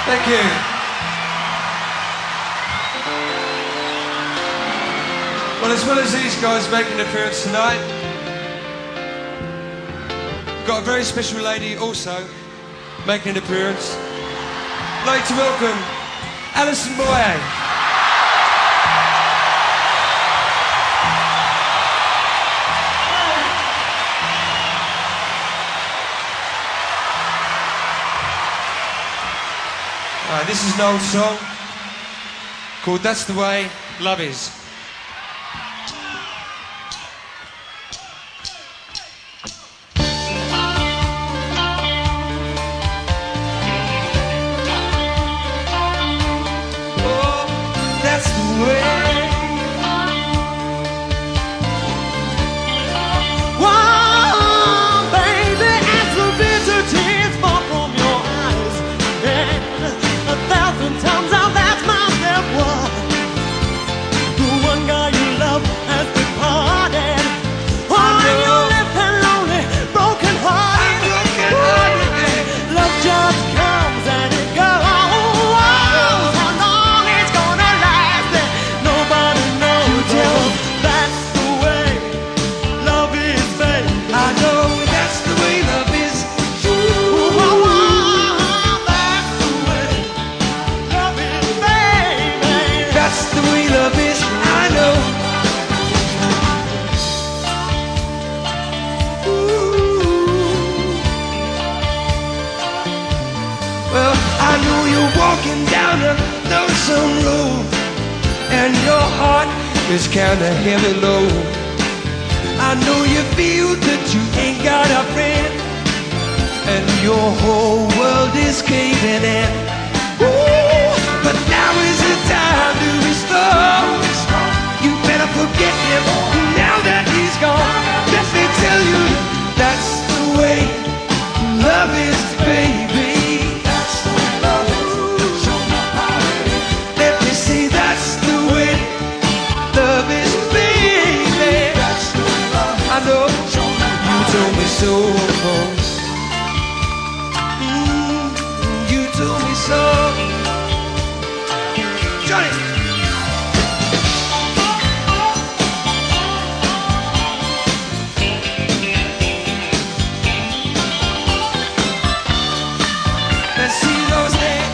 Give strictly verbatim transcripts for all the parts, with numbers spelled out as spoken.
Thank you. Well, as well as these guys making an appearance tonight, we've got a very special lady also making an appearance. I'd like to welcome Alison Moyet. Right, this is an old song called That's the Way Love Is. Oh, that's the way. Whoa, baby, as the bitter tears fall from your eyes, and a thousand times I've asked myself why the one guy you love has departed. Oh, and you're left and lonely, broken hearted. Love just comes and it goes. How long it's gonna last, and nobody knows. That's the way love is, baby. I know that's the way love is. Ooh, oh, oh, that's the way love is, baby. That's the way love is. I know. Ooh. Well, I know you're walking down a lonesome road, and your heart is kinda heavy low. I know you feel that you ain't got a friend, and your whole world is caving in. Ooh, but now is the time to restore. You better forget him now that he's gone. Let me tell you, that's the way love is, baby. That's the way love is. Let me say that's the way love is, baby. That's the way love is. I know you told me so. Mm, you told me so. Johnny. Let's see those hands.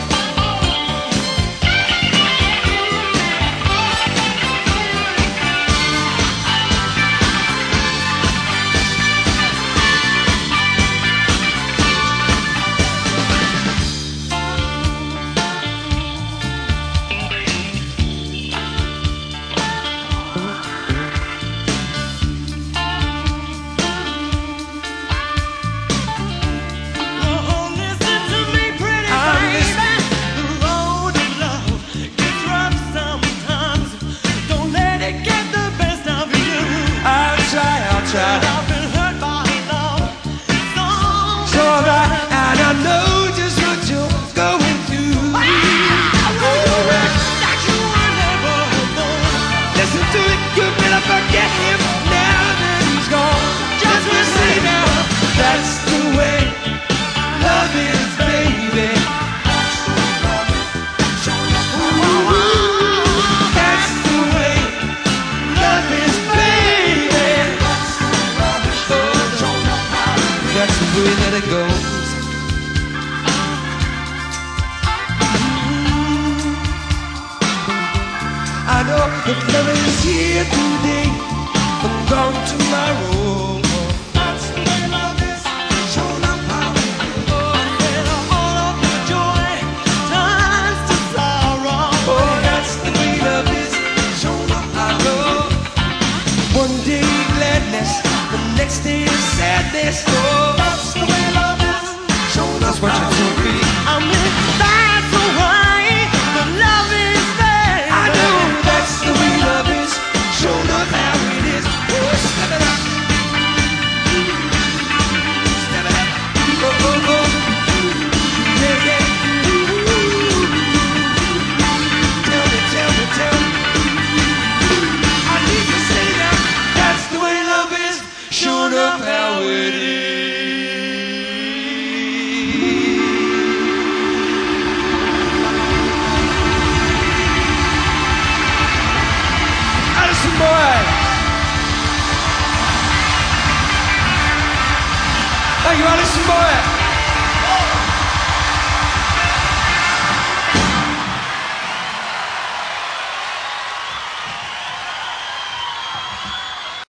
Oh, listen to me, pretty baby. The road of love gets rough sometimes. Don't let it get the best of you. I'll try, I'll try. I've been hurt by love so So that, and I know just what you're going through. that you were never alone. Listen to it, you better forget him now that he's gone. Just listen now, that's the way love is, baby. That's the way love is, baby. That's the way that it goes. I know the love is here today and gone tomorrow. That's the way love is. Shown up how it is. And all of the joy turns to sorrow. Oh, that's the way love is. Shown up I know. One day gladness, the next day is sadness. Oh, that's the way love is. Shown us what you told me. I mean, that's the way the love is, baby. I know that's the way love is. Shown up how it is. Oh, step it up. Step it up. Oh, oh, oh. Yeah, yeah. Tell me, tell me, tell me. I need to say that. That's the way love is. Shown up how it is. Thank you, Alison Boyer.